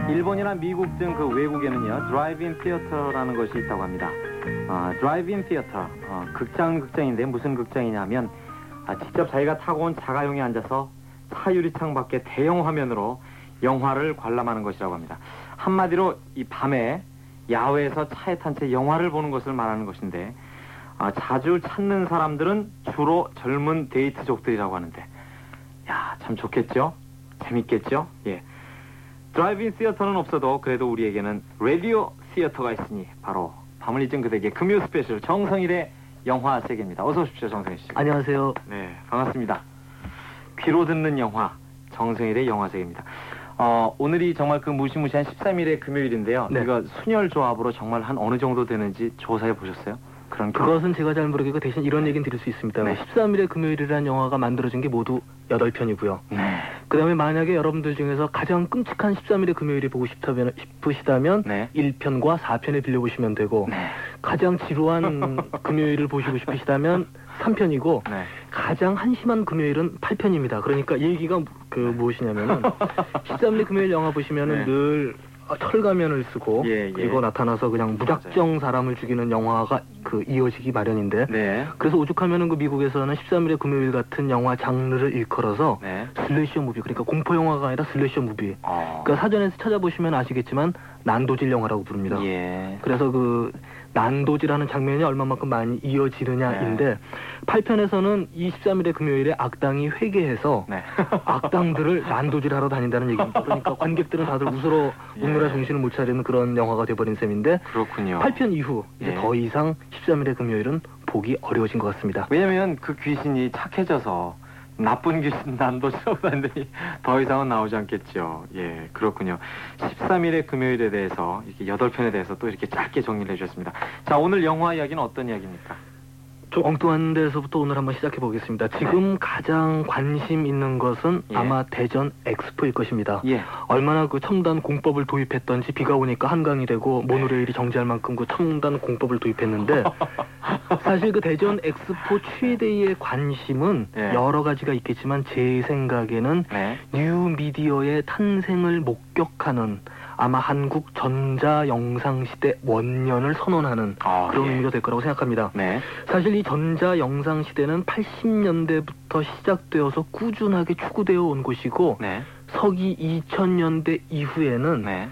일본이나 미국 등 그 외국에는요, 드라이브인 시어터라는 것이 있다고 합니다. 드라이브인 시어터, 극장인데 무슨 극장이냐면 직접 자기가 타고 온 자가용에 앉아서 차 유리창 밖에 대형 화면으로 영화를 관람하는 것이라고 합니다. 한마디로 이 밤에 야외에서 차에 탄 채 영화를 보는 것을 말하는 것인데, 자주 찾는 사람들은 주로 젊은 데이트족들이라고 하는데, 야, 참 좋겠죠? 재밌겠죠? 예. 드라이브인 시어터는 없어도 그래도 우리에게는 라디오 시어터가 있으니 바로 밤을 잊은 그대에게 금요 스페셜 정성일의 영화 세계입니다. 어서 오십시오, 정성일 씨. 안녕하세요. 네, 반갑습니다. 귀로 듣는 영화 정성일의 영화 세계입니다. 오늘이 정말 그 무시무시한 13일의 금요일인데요. 네. 이거 순혈 조합으로 정말 한 어느 정도 되는지 조사해 보셨어요? 그것은 제가 잘 모르겠고 대신 이런 얘기는 드릴 수 있습니다. 네. 13일의 금요일이라는 영화가 만들어진 게 모두 8편이고요. 네. 그 다음에 만약에 여러분들 중에서 가장 끔찍한 13일의 금요일이 보고 싶으시다면 네. 1편과 4편을 빌려보시면 되고, 네. 가장 지루한 금요일을 보시고 싶으시다면 3편이고, 네. 가장 한심한 금요일은 8편입니다. 그러니까 이 얘기가 무엇이냐면은 13일의 금요일 영화 보시면은 네. 늘 철가면을 쓰고 예, 예. 그리고 나타나서 그냥 무작정 사람을 죽이는 영화가 이어지기 마련인데, 네. 그래서 오죽하면은 그 미국에서는 13일의 금요일 같은 영화 장르를 일컬어서 네. 슬래셔 무비, 그러니까 공포 영화가 아니라 슬래셔 무비. 어. 그러니까 사전에서 찾아보시면 아시겠지만 난도질 영화라고 부릅니다. 예. 그래서 그 난도질하는 장면이 얼마만큼 많이 이어지느냐인데, 8편에서는 이 13일의 금요일에 악당이 회개해서 네. 악당들을 난도질하러 다닌다는 얘기입니다. 그러니까 관객들은 다들 웃으러 웃느라 정신을 못 차리는 그런 영화가 돼버린 셈인데, 그렇군요. 8편 이후 이제 예. 더 이상 13일의 금요일은 보기 어려워진 것 같습니다. 왜냐면 그 귀신이 착해져서 나쁜 귀신 난도질하고 다니더니 더 이상은 나오지 않겠죠. 예, 그렇군요. 13일의 금요일에 대해서 이렇게 8편에 대해서 또 이렇게 짧게 정리를 해주셨습니다. 자, 오늘 영화 이야기는 어떤 이야기입니까? 좀 엉뚱한 데서부터 오늘 한번 시작해 보겠습니다. 지금 가장 관심 있는 것은 예. 아마 대전 엑스포일 것입니다. 예. 얼마나 그 첨단 공법을 도입했던지 비가 오니까 한강이 되고 모노레일이 정지할 만큼 그 첨단 공법을 도입했는데, 사실 그 대전 엑스포 최대의 관심은 예. 여러 가지가 있겠지만 제 생각에는 네. 뉴미디어의 탄생을 목격하는, 아마 한국 전자영상시대 원년을 선언하는 그런 예. 의미가 될 거라고 생각합니다. 네. 사실 이 전자영상시대는 80년대부터 시작되어서 꾸준하게 추구되어 온 것이고, 네. 서기 2000년대 이후에는 네.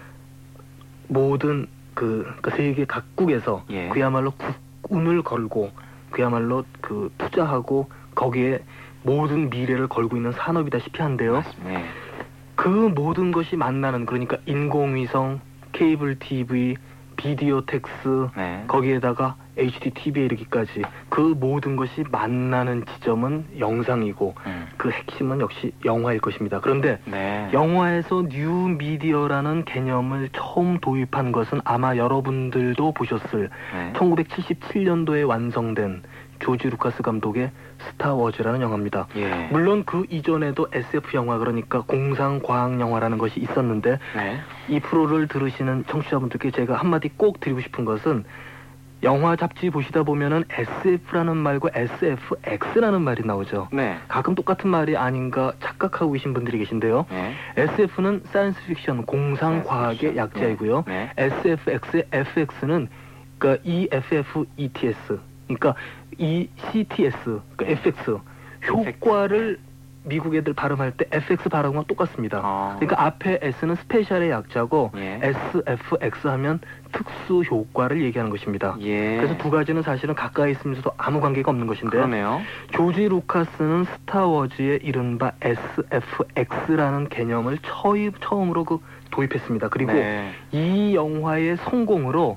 모든 그 세계 각국에서 예. 그야말로 국운을 걸고 그야말로 투자하고 거기에 모든 미래를 걸고 있는 산업이다시피 한데요. 맞습니다. 네. 그 모든 것이 만나는, 그러니까 인공위성, 케이블 TV, 비디오 텍스, 네. 거기에다가 HD TV에 이르기까지 그 모든 것이 만나는 지점은 영상이고, 그 핵심은 역시 영화일 것입니다. 그런데 네. 영화에서 뉴미디어라는 개념을 처음 도입한 것은 아마 여러분들도 보셨을 네. 1977년도에 완성된 조지 루카스 감독의 스타워즈라는 영화입니다. 예. 물론 그 이전에도 SF 영화, 그러니까 공상 과학 영화라는 것이 있었는데, 네. 이 프로를 들으시는 청취자분들께 제가 한마디 꼭 드리고 싶은 것은, 영화 잡지 보시다 보면은 SF라는 말과 SFX라는 말이 나오죠. 네. 가끔 똑같은 말이 아닌가 착각하고 계신 분들이 계신데요. 네. SF는 사이언스 픽션, 공상 과학의 약자이고요. 네. SFX의 FX는 그러니까 EFFETS, 그러니까 ECTS, 그러니까 FX 효과를 미국 애들 발음할 때 FX 발음과 똑같습니다. 그러니까 앞에 S는 스페셜의 약자고, 예. SFX 하면 특수 효과를 얘기하는 것입니다. 예. 그래서 두 가지는 사실은 가까이 있으면서도 아무 관계가 없는 것인데, 그러네요. 조지 루카스는 스타워즈의 이른바 SFX라는 개념을 처음으로 도입했습니다. 그리고 네. 이 영화의 성공으로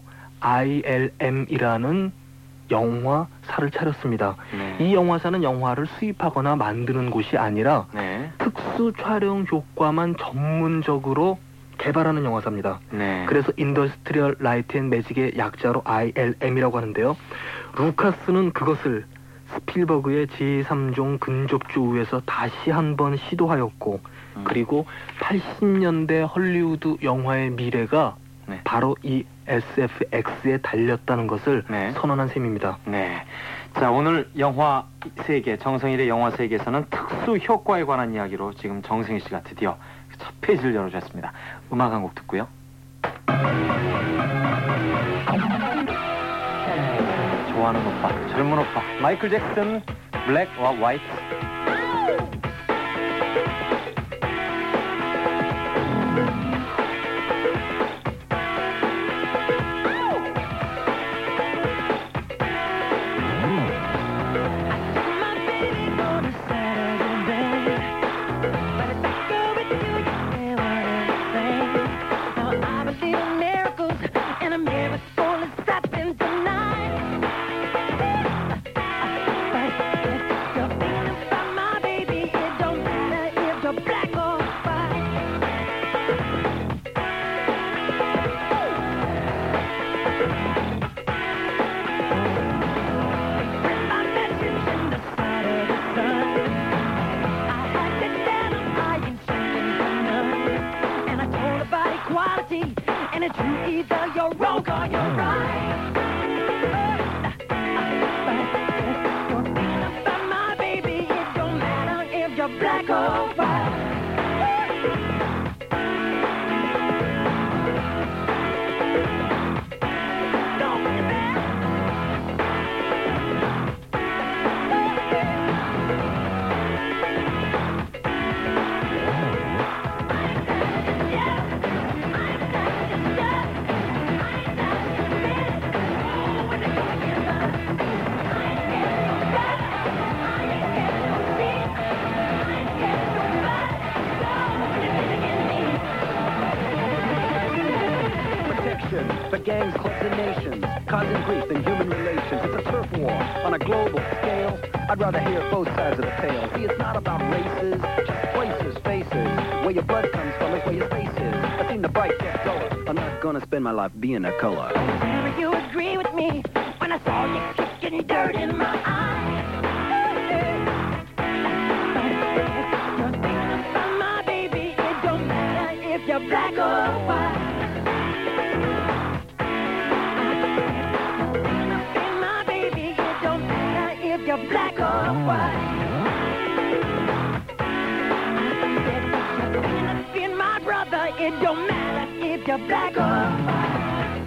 ILM이라는 영화사를 차렸습니다. 네. 이 영화사는 영화를 수입하거나 만드는 곳이 아니라 네. 특수 촬영 효과만 전문적으로 개발하는 영화사입니다. 네. 그래서 인더스트리얼 라이트 앤 매직의 약자로 ILM이라고 하는데요. 루카스는 그것을 스필버그의 제3종 근접조우에서 다시 한번 시도하였고, 그리고 80년대 헐리우드 영화의 미래가 네. 바로 이 SFX에 달렸다는 것을 네. 선언한 셈입니다. 네. 자, 오늘 영화 세계, 정성일의 영화 세계에서는 특수 효과에 관한 이야기로 지금 정성일 씨가 드디어 첫 스테이지를 열어주셨습니다. 음악 한 곡 듣고요. 좋아하는 오빠, 젊은 오빠, 마이클 잭슨, 블랙과 화이트. And it's true, either you're wrong or you're right. You're thinking about my baby. It don't matter if you're black or white. Don't be mad. For gangs, clubs, and nations, causing grief in human relations. It's a turf war on a global scale. I'd rather hear both sides of the tale. See, it's not about races, just places, faces. Where your blood comes from is where your face is. I've seen the bright get duller. I'm not gonna spend my life being a color. Never you agree with me when I saw you kicking dirt in my eyes. You're thinking about my baby. It don't matter if you're black or white. You're black or white. You're being my brother. It don't matter if you're black or white.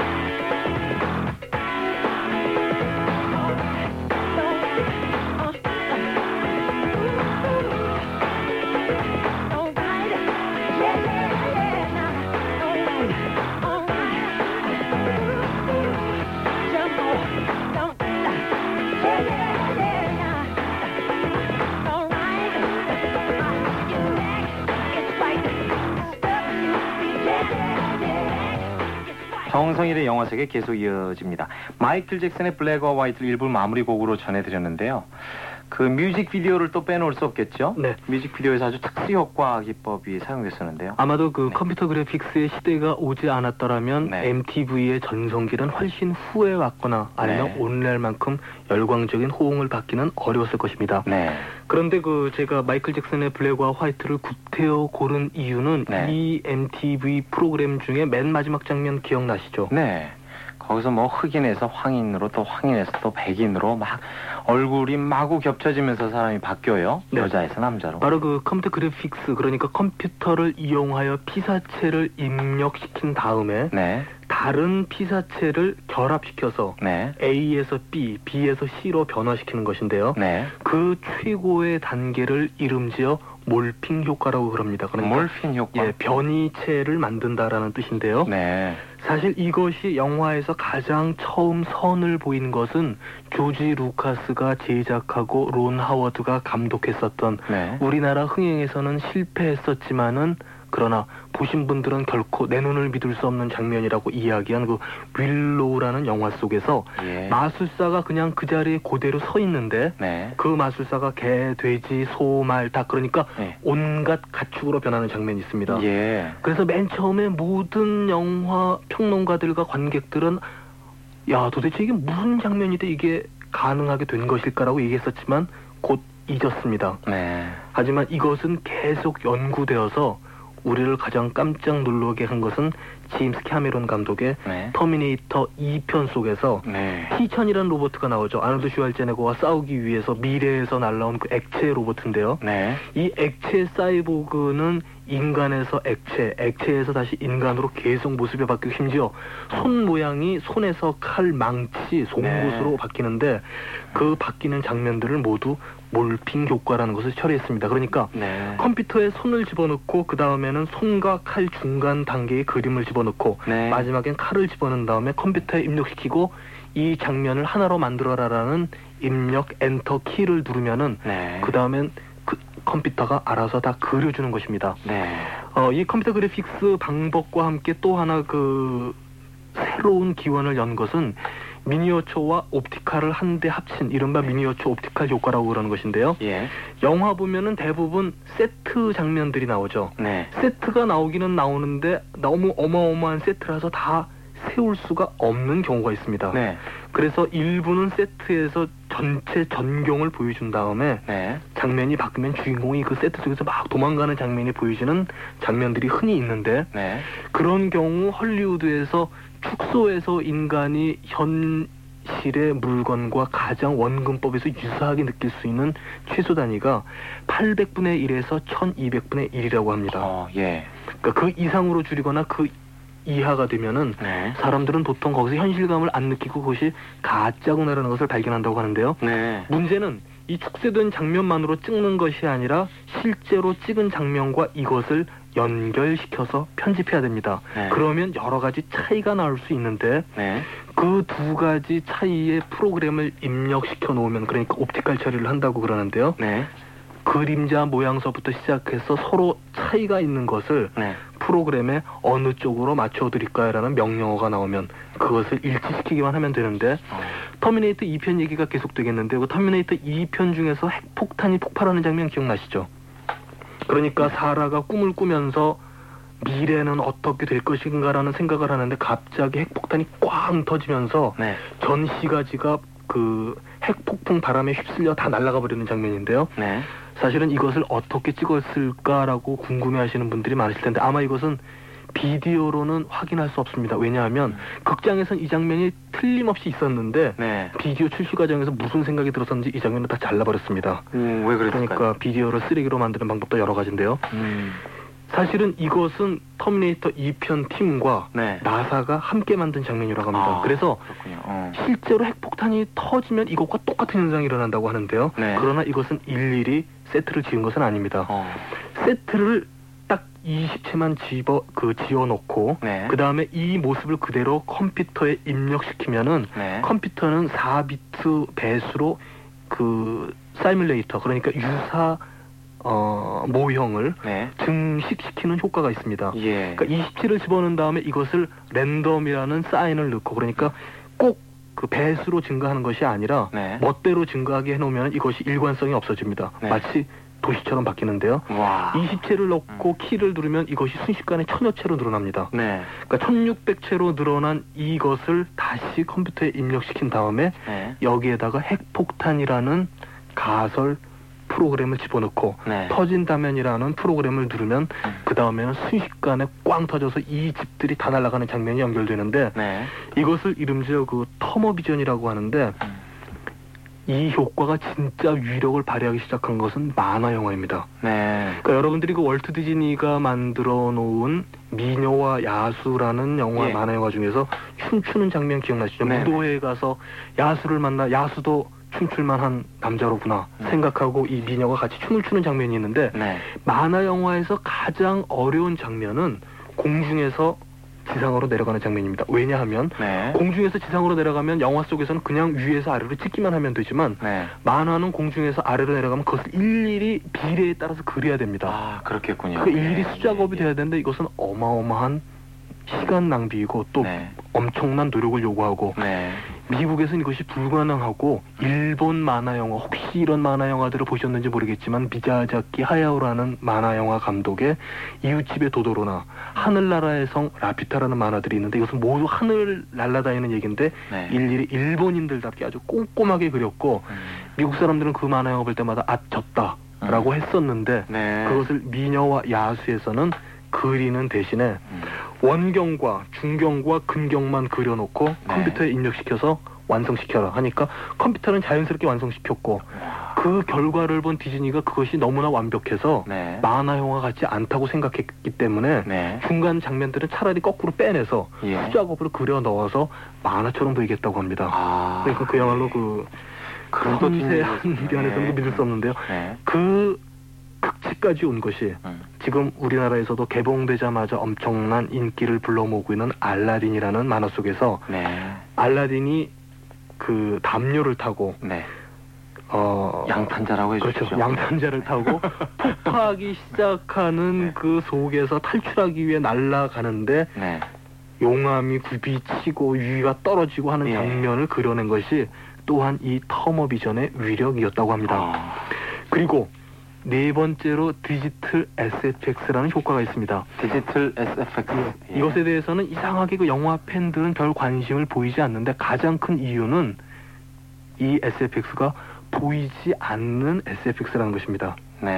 정성일의 영화 세계 계속 이어집니다. 마이클 잭슨의 블랙과 화이트를 일부 마무리 곡으로 전해드렸는데요. 그 뮤직비디오를 또 빼놓을 수 없겠죠? 네. 뮤직비디오에서 아주 특수 효과 기법이 사용됐었는데요. 아마도 그 네. 컴퓨터 그래픽스의 시대가 오지 않았더라면 네. MTV의 전성기는 훨씬 후에 왔거나 아니면 네. 오늘날만큼 열광적인 호응을 받기는 어려웠을 것입니다. 네. 그런데 그 제가 마이클 잭슨의 블랙과 화이트를 구태여 고른 이유는 네. 이 MTV 프로그램 중에 맨 마지막 장면 기억나시죠? 네. 거기서 뭐 흑인에서 황인으로 또 황인에서 또 백인으로 막 얼굴이 마구 겹쳐지면서 사람이 바뀌어요. 네. 여자에서 남자로. 바로 그 컴퓨터 그래픽스, 그러니까 컴퓨터를 이용하여 피사체를 입력시킨 다음에 네. 다른 피사체를 결합시켜서 네. A에서 B, B에서 C로 변화시키는 것인데요. 네. 그 최고의 단계를 이름지어 몰핑 효과라고 그럽니다. 그러니까 몰핀 효과. 예, 변이체를 만든다라는 뜻인데요. 네. 사실 이것이 영화에서 가장 처음 선을 보인 것은 조지 루카스가 제작하고 론 하워드가 감독했었던 네. 우리나라 흥행에서는 실패했었지만은 그러나 보신 분들은 결코 내 눈을 믿을 수 없는 장면이라고 이야기한 그 윌로우라는 영화 속에서 예. 마술사가 그냥 그 자리에 그대로 서 있는데 네. 그 마술사가 개, 돼지, 소, 말 다 그러니까 네. 온갖 가축으로 변하는 장면이 있습니다. 예. 그래서 맨 처음에 모든 영화 평론가들과 관객들은 야 도대체 이게 무슨 장면인데 이게 가능하게 된 것일까라고 얘기했었지만 곧 잊었습니다. 네. 하지만 이것은 계속 연구되어서 우리를 가장 깜짝 놀라게 한 것은 제임스 캐메론 감독의 네. 터미네이터 2편 속에서 네. T-1000이라는 로봇가 나오죠. 아놀드 슈왈제네거와 싸우기 위해서 미래에서 날라온 그 액체 로봇인데요. 네. 이 액체 사이보그는 인간에서 액체, 액체에서 다시 인간으로 계속 모습이 바뀌고 심지어 손 모양이 손에서 칼, 망치, 송곳으로 네. 바뀌는데 그 바뀌는 장면들을 모두 몰핑 효과라는 것을 처리했습니다. 그러니까 네. 컴퓨터에 손을 집어넣고 그 다음에는 손과 칼 중간 단계의 그림을 집어넣고 네. 마지막엔 칼을 집어넣은 다음에 컴퓨터에 입력시키고 이 장면을 하나로 만들어라라는 입력 엔터 키를 누르면은 네. 그 다음엔 그 컴퓨터가 알아서 다 그려주는 것입니다. 네. 이 컴퓨터 그래픽스 방법과 함께 또 하나 그 새로운 기원을 연 것은 미니어처와 옵티칼을 한데 합친 이른바 미니어처 옵티칼 효과라고 그러는 것인데요. 예. 영화 보면은 대부분 세트 장면들이 나오죠. 네. 세트가 나오기는 나오는데 너무 어마어마한 세트라서 다 세울 수가 없는 경우가 있습니다. 네. 그래서 일부는 세트에서 전체 전경을 보여준 다음에 네. 장면이 바뀌면 주인공이 그 세트 속에서 막 도망가는 장면이 보여지는 장면들이 흔히 있는데 네. 그런 경우 헐리우드에서 축소해서 인간이 현실의 물건과 가장 원근법에서 유사하게 느낄 수 있는 최소 단위가 800분의 1에서 1200분의 1이라고 합니다. 예. 그러니까 그 이상으로 줄이거나 그 이하가 되면은 네. 사람들은 보통 거기서 현실감을 안 느끼고 그것이 가짜구나라는 것을 발견한다고 하는데요. 네. 문제는 이 축소된 장면만으로 찍는 것이 아니라 실제로 찍은 장면과 이것을 연결시켜서 편집해야 됩니다. 네. 그러면 여러 가지 차이가 나올 수 있는데 네. 그 두 가지 차이의 프로그램을 입력시켜 놓으면 그러니까 옵티컬 처리를 한다고 그러는데요. 네. 그림자 모양서부터 시작해서 서로 차이가 있는 것을 네. 프로그램에 어느 쪽으로 맞춰드릴까요라는 명령어가 나오면 그것을 일치시키기만 하면 되는데 터미네이터 2편 얘기가 계속되겠는데 그 터미네이터 2편 중에서 핵폭탄이 폭발하는 장면 기억나시죠? 그러니까 사라가 꿈을 꾸면서 미래는 어떻게 될 것인가라는 생각을 하는데 갑자기 핵폭탄이 꽝 터지면서 네. 전 시가지가 그 핵폭풍 바람에 휩쓸려 다 날아가 버리는 장면인데요. 네. 사실은 이것을 어떻게 찍었을까라고 궁금해하시는 분들이 많으실 텐데 아마 이것은 비디오로는 확인할 수 없습니다. 왜냐하면 극장에선 이 장면이 틀림없이 있었는데 네. 비디오 출시 과정에서 무슨 생각이 들었었는지 이 장면을 다 잘라버렸습니다. 왜 그랬을까요? 그러니까 비디오를 쓰레기로 만드는 방법도 여러 가지인데요. 사실은 이것은 터미네이터 2편 팀과 네. 나사가 함께 만든 장면이라고 합니다. 그래서 그렇군요. 실제로 핵폭탄이 터지면 이것과 똑같은 현상이 일어난다고 하는데요. 네. 그러나 이것은 일일이 세트를 지은 것은 아닙니다. 세트를 딱 20채만 지어놓고 네. 그 다음에 이 모습을 그대로 컴퓨터에 입력시키면은 네. 컴퓨터는 4비트 배수로 그 사이뮬레이터 그러니까 유사 모형을 네. 증식시키는 효과가 있습니다. 예. 그러니까 27을 집어넣은 다음에 이것을 랜덤이라는 사인을 넣고 그러니까 꼭 그 배수로 증가하는 것이 아니라 네. 멋대로 증가하게 해놓으면 이것이 일관성이 없어집니다. 네. 마치 도시처럼 바뀌는데요. 와. 20채를 넣고 키를 누르면 이것이 순식간에 1000여 채로 늘어납니다. 네. 그러니까 1600채로 늘어난 이것을 다시 컴퓨터에 입력시킨 다음에 네. 여기에다가 핵폭탄이라는 가설 프로그램을 집어넣고 네. 터진다면이라는 프로그램을 누르면 그 다음에는 순식간에 꽝 터져서 이 집들이 다 날아가는 장면이 연결되는데 네. 이것을 이름지어 그 터머비전이라고 하는데 이 효과가 진짜 위력을 발휘하기 시작한 것은 만화 영화입니다. 네. 그러니까 여러분들이 그 월트 디즈니가 만들어 놓은 미녀와 야수라는 영화 예. 만화 영화 중에서 춤추는 장면 기억나시죠? 네. 무도회에 가서 야수를 만나 야수도 춤출만한 남자로구나 생각하고 이 미녀가 같이 춤을 추는 장면이 있는데 네. 만화 영화에서 가장 어려운 장면은 공중에서 지상으로 내려가는 장면입니다. 왜냐하면 네. 공중에서 지상으로 내려가면 영화 속에서는 그냥 위에서 아래로 찍기만 하면 되지만 네. 만화는 공중에서 아래로 내려가면 그것을 일일이 비례에 따라서 그려야 됩니다. 그렇겠군요. 그 일일이 네. 수작업이 돼야 되는데 이것은 어마어마한 시간 낭비이고 또 네. 엄청난 노력을 요구하고 네. 미국에서는 이것이 불가능하고 일본 만화 영화 혹시 이런 만화 영화들을 보셨는지 모르겠지만 미야자키 하야오라는 만화 영화 감독의 이웃집의 도도로나 하늘나라의 성 라피ュ타라는 만화들이 있는데 이것은 모두 하늘 날아다니는 얘기인데 네. 일일이 일본인들답게 아주 꼼꼼하게 그렸고 미국 사람들은 그 만화 영화 볼 때마다 졌다라고 했었는데 네. 그것을 미녀와 야수에서는 그리는 대신에 원경과 중경과 근경만 그려놓고 컴퓨터에 입력시켜서 완성시켜라 하니까 컴퓨터는 자연스럽게 완성시켰고 그 결과를 본 디즈니가 그것이 너무나 완벽해서 만화 영화 같지 않다고 생각했기 때문에 중간 장면들은 차라리 거꾸로 빼내서 후작업으로 그려 넣어서 만화처럼 보이겠다고 합니다. 그러니까 그야말로 그런 섬세한 면에서는 믿을 수 없는데요. 그 극치까지 온 것이 지금 우리나라에서도 개봉되자마자 엄청난 인기를 불러 모으고 있는 알라딘이라는 만화 속에서 알라딘이 그 담요를 타고 양탄자라고 해주시죠. 그렇죠. 양탄자를 타고 폭파하기 시작하는 그 속에서 탈출하기 위해 날아가는데 용암이 굽이치고 유위가 떨어지고 하는 장면을 그려낸 것이 또한 이 터머비전의 위력이었다고 합니다. 그리고 네 번째로 디지털 SFX라는 효과가 있습니다. 디지털 SFX. 이것에 대해서는 이상하게 그 영화 팬들은 별 관심을 보이지 않는데 가장 큰 이유는 이 SFX가 보이지 않는 SFX라는 것입니다.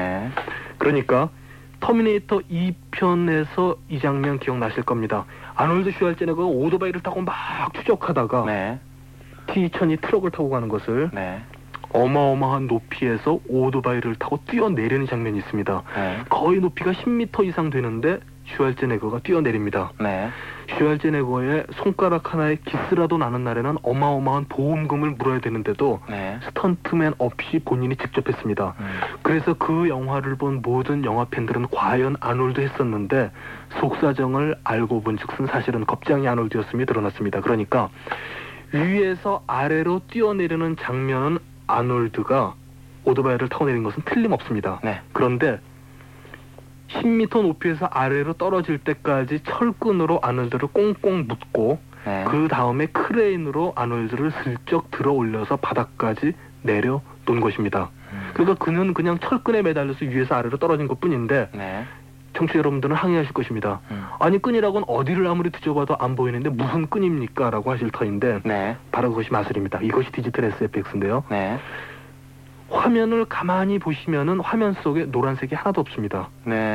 그러니까 터미네이터 2편에서 이 장면 기억나실 겁니다. 아놀드 슈왈제네거가 오토바이를 타고 막 추적하다가 T-2000이 트럭을 타고 가는 것을 어마어마한 높이에서 오토바이를 타고 뛰어내리는 장면이 있습니다. 거의 높이가 10m 이상 되는데 슈왈제네거가 뛰어내립니다. 슈왈제네거의 손가락 하나에 기스라도 나는 날에는 어마어마한 보험금을 물어야 되는데도 스턴트맨 없이 본인이 직접 했습니다. 그래서 그 영화를 본 모든 영화 팬들은 과연 아놀드 했었는데 속사정을 알고 본즉슨 사실은 겁장이 아놀드였음이 드러났습니다. 그러니까 위에서 아래로 뛰어내리는 장면은 아놀드가 오토바이를 타고 내린 것은 틀림없습니다. 그런데 10m 높이에서 아래로 떨어질 때까지 철끈으로 아놀드를 꽁꽁 묶고 그 다음에 크레인으로 아놀드를 슬쩍 들어 올려서 바닥까지 내려놓은 것입니다. 그러니까 그는 그냥 철끈에 매달려서 위에서 아래로 떨어진 것뿐인데 청취자 여러분들은 항의하실 것입니다. 아니 끈이라고는 어디를 아무리 뒤져봐도 안 보이는데 무슨 끈입니까? 라고 하실 터인데 바로 그것이 마술입니다. 이것이 디지털 SFX인데요. 화면을 가만히 보시면은 화면 속에 노란색이 하나도 없습니다.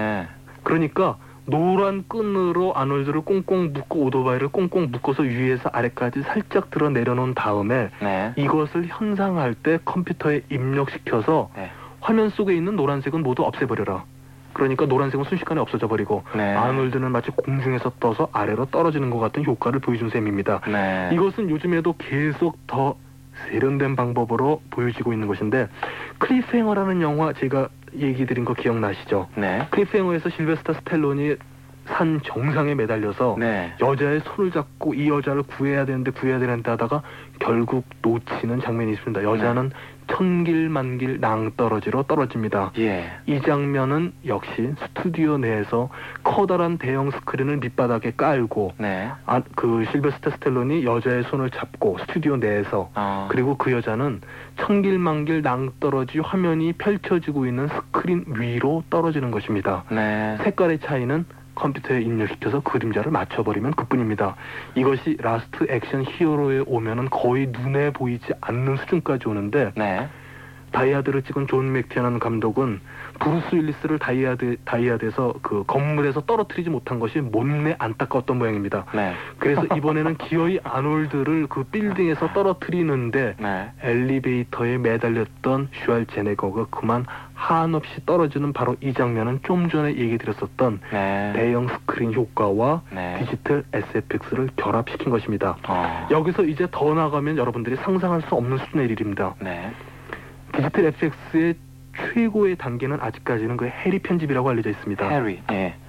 그러니까 노란 끈으로 아놀드를 꽁꽁 묶고 오토바이를 꽁꽁 묶어서 위에서 아래까지 살짝 들어 내려놓은 다음에 이것을 현상할 때 컴퓨터에 입력시켜서 화면 속에 있는 노란색은 모두 없애버려라. 그러니까 노란색은 순식간에 없어져 버리고 아놀드는 마치 공중에서 떠서 아래로 떨어지는 것 같은 효과를 보여준 셈입니다. 이것은 요즘에도 계속 더 세련된 방법으로 보여지고 있는 것인데 클리프행어라는 영화 제가 얘기 드린 거 기억나시죠? 클리프행어에서 실베스터 스텔론이 산 정상에 매달려서 여자의 손을 잡고 이 여자를 구해야 되는데 하다가 결국 놓치는 장면이 있습니다. 여자는 천길만길 낭떠러지로 떨어집니다. 이 장면은 역시 스튜디오 내에서 커다란 대형 스크린을 밑바닥에 깔고 그 실베스터 스텔론이 여자의 손을 잡고 스튜디오 내에서 그리고 그 여자는 천길만길 낭떠러지 화면이 펼쳐지고 있는 스크린 위로 떨어지는 것입니다. 색깔의 차이는 컴퓨터에 입력시켜서 그림자를 맞춰버리면 그뿐입니다. 이것이 라스트 액션 히어로에 오면은 거의 눈에 보이지 않는 수준까지 오는데 다이아드를 찍은 존 맥티아라는 감독은 브루스 윌리스를 다이아드에서 그 건물에서 떨어뜨리지 못한 것이 못내 안타까웠던 모양입니다. 그래서 이번에는 기어이 아놀드를 그 빌딩에서 떨어뜨리는데 엘리베이터에 매달렸던 슈왈제네거가 그만 한없이 떨어지는 바로 이 장면은 좀 전에 얘기 드렸었던 대형 스크린 효과와 디지털 SFX를 결합시킨 것입니다. 여기서 이제 더 나가면 여러분들이 상상할 수 없는 수준의 일입니다. 디지털 FX의 최고의 단계는 아직까지는 그 해리 편집이라고 알려져 있습니다. 해리.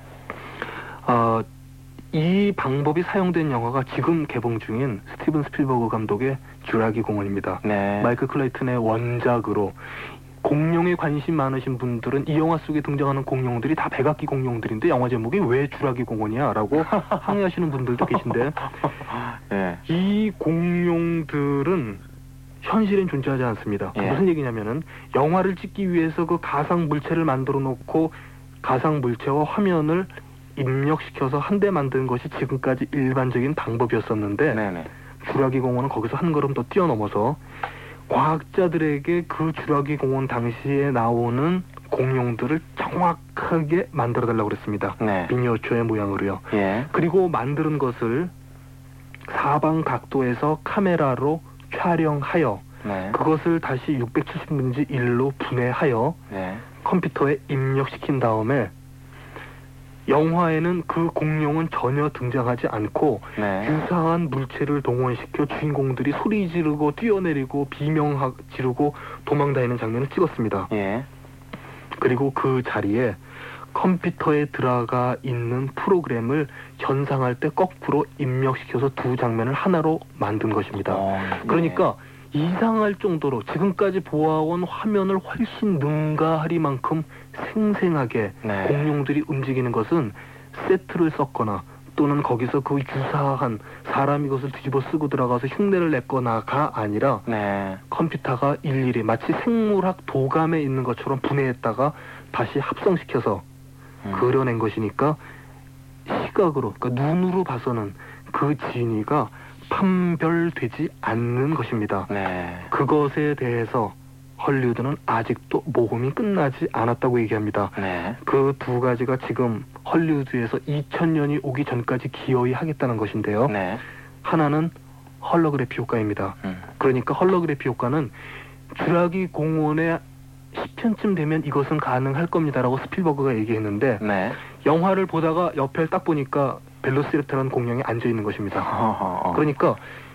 이 방법이 사용된 영화가 지금 개봉 중인 스티븐 스필버그 감독의 주라기 공원입니다. 마이클 클레이튼의 원작으로 공룡에 관심 많으신 분들은 이 영화 속에 등장하는 공룡들이 다 백악기 공룡들인데 영화 제목이 왜 주라기 공원이야? 라고 항의하시는 분들도 계신데 이 공룡들은 현실엔 존재하지 않습니다. 무슨 얘기냐면은 영화를 찍기 위해서 그 가상 물체를 만들어 놓고 가상 물체와 화면을 입력시켜서 한 대 만드는 것이 지금까지 일반적인 방법이었었는데 주라기 공원은 거기서 한 걸음 더 뛰어넘어서 과학자들에게 그 주라기 공원 당시에 나오는 공룡들을 정확하게 만들어달라고 그랬습니다. 네. 미니어처의 모양으로요. 예. 그리고 만드는 것을 사방 각도에서 카메라로 촬영하여 네. 그것을 다시 670분지 1로 분해하여 네. 컴퓨터에 입력시킨 다음에 영화에는 그 공룡은 전혀 등장하지 않고 네. 유사한 물체를 동원시켜 주인공들이 소리 지르고 뛰어내리고 비명 지르고 도망다니는 장면을 찍었습니다. 예. 그리고 그 자리에 컴퓨터에 들어가 있는 프로그램을 현상할 때 거꾸로 입력시켜서 두 장면을 하나로 만든 것입니다. 예. 그러니까 이상할 정도로 지금까지 보아온 화면을 훨씬 능가하리만큼 생생하게 네. 공룡들이 움직이는 것은 세트를 썼거나 또는 거기서 그 유사한 사람이 그것을 뒤집어 쓰고 들어가서 흉내를 냈거나가 아니라 네. 컴퓨터가 일일이 마치 생물학 도감에 있는 것처럼 분해했다가 다시 합성시켜서 그려낸 것이니까 시각으로, 그러니까 눈으로 봐서는 그 진위가 판별되지 않는 것입니다. 네. 그것에 대해서 헐리우드는 아직도 모험이 끝나지 않았다고 얘기합니다. 네. 그 두 가지가 지금 헐리우드에서 2000년이 오기 전까지 기어이 하겠다는 것인데요. 네. 하나는 헐로그래피 효과입니다. 그러니까 헐로그래피 효과는 주라기 공원에 10편쯤 되면 이것은 가능할 겁니다라고 스필버그가 얘기했는데 네. 영화를 보다가 옆에 딱 보니까 벨로시랩터라는 공룡이 앉아 있는 것입니다. 그러니까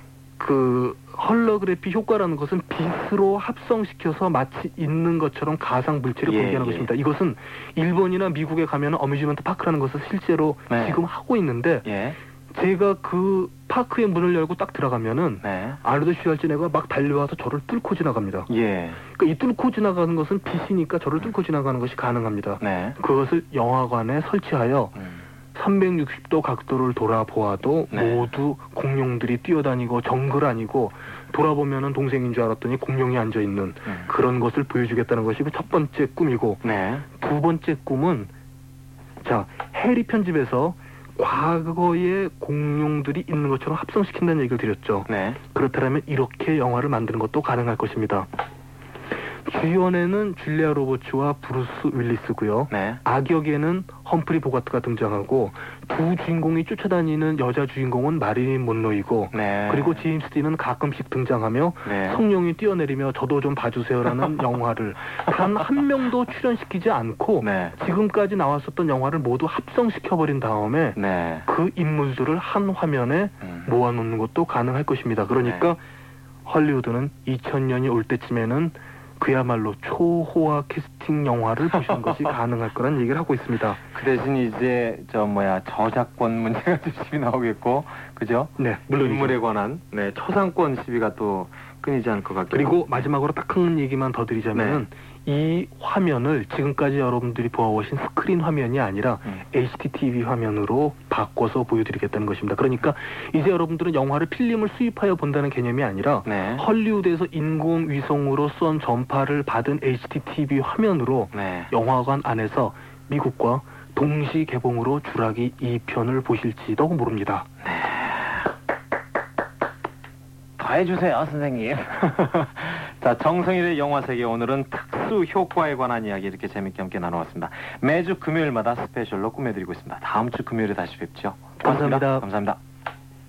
그 헐로그래피 효과라는 것은 빛으로 합성시켜서 마치 있는 것처럼 가상 물체를 예, 보게 하는 예. 것입니다. 이것은 일본이나 미국에 가면 어뮤즈먼트 파크라는 것을 실제로 네. 지금 하고 있는데 예. 제가 그 파크의 문을 열고 딱 들어가면은 네. 아르도 슈왈츠네거가 막 달려와서 저를 뚫고 지나갑니다. 예. 그러니까 이 뚫고 지나가는 것은 빛이니까 저를 뚫고 지나가는 것이 가능합니다. 네. 그것을 영화관에 설치하여 360도 각도를 돌아보아도 네. 모두 공룡들이 뛰어다니고 정글 아니고 돌아보면은 동생인 줄 알았더니 공룡이 앉아있는 그런 것을 보여주겠다는 것이 그 첫 번째 꿈이고 네. 두 번째 꿈은 자 해리 편집에서 과거의 공룡들이 있는 것처럼 합성시킨다는 얘기를 드렸죠. 네. 그렇다면 이렇게 영화를 만드는 것도 가능할 것입니다. 주연에는 줄리아 로버츠와 브루스 윌리스고요. 네. 악역에는 험프리 보가트가 등장하고 두 주인공이 쫓아다니는 여자 주인공은 마릴린 monroe이고 네. 그리고 제임스 딘은 가끔씩 등장하며 네. 성룡이 뛰어내리며 저도 좀 봐주세요라는 영화를 단 한 명도 출연시키지 않고 네. 지금까지 나왔었던 영화를 모두 합성시켜버린 다음에 네. 그 인물들을 한 화면에 모아놓는 것도 가능할 것입니다. 그러니까 헐리우드는 2000년이 올 때쯤에는 그야말로 초호화 캐스팅 영화를 보시는 것이 가능할 거란 얘기를 하고 있습니다. 그 대신 이제 저작권 문제가 조심히 나오겠고, 그죠? 네, 물론 인물에 관한 초상권 시비가 또 끊이지 않을 것 같고. 그리고 마지막으로 딱 한 얘기만 더 드리자면은 이 화면을 지금까지 여러분들이 보아오신 스크린 화면이 아니라 HDTV 화면으로 바꿔서 보여드리겠다는 것입니다. 그러니까 이제 여러분들은 영화를 필름을 수입하여 본다는 개념이 아니라 네. 헐리우드에서 인공위성으로 쏜 전파를 받은 HDTV 화면으로 네. 영화관 안에서 미국과 동시 개봉으로 주라기 2편을 보실지도 모릅니다. 더 해주세요, 선생님. 자, 정성일의 영화세계, 오늘은 특수 효과에 관한 이야기 이렇게 재밌게 함께 나눠봤습니다. 매주 금요일마다 스페셜로 꾸며드리고 있습니다. 다음 주 금요일에 다시 뵙죠. 감사합니다. 감사합니다.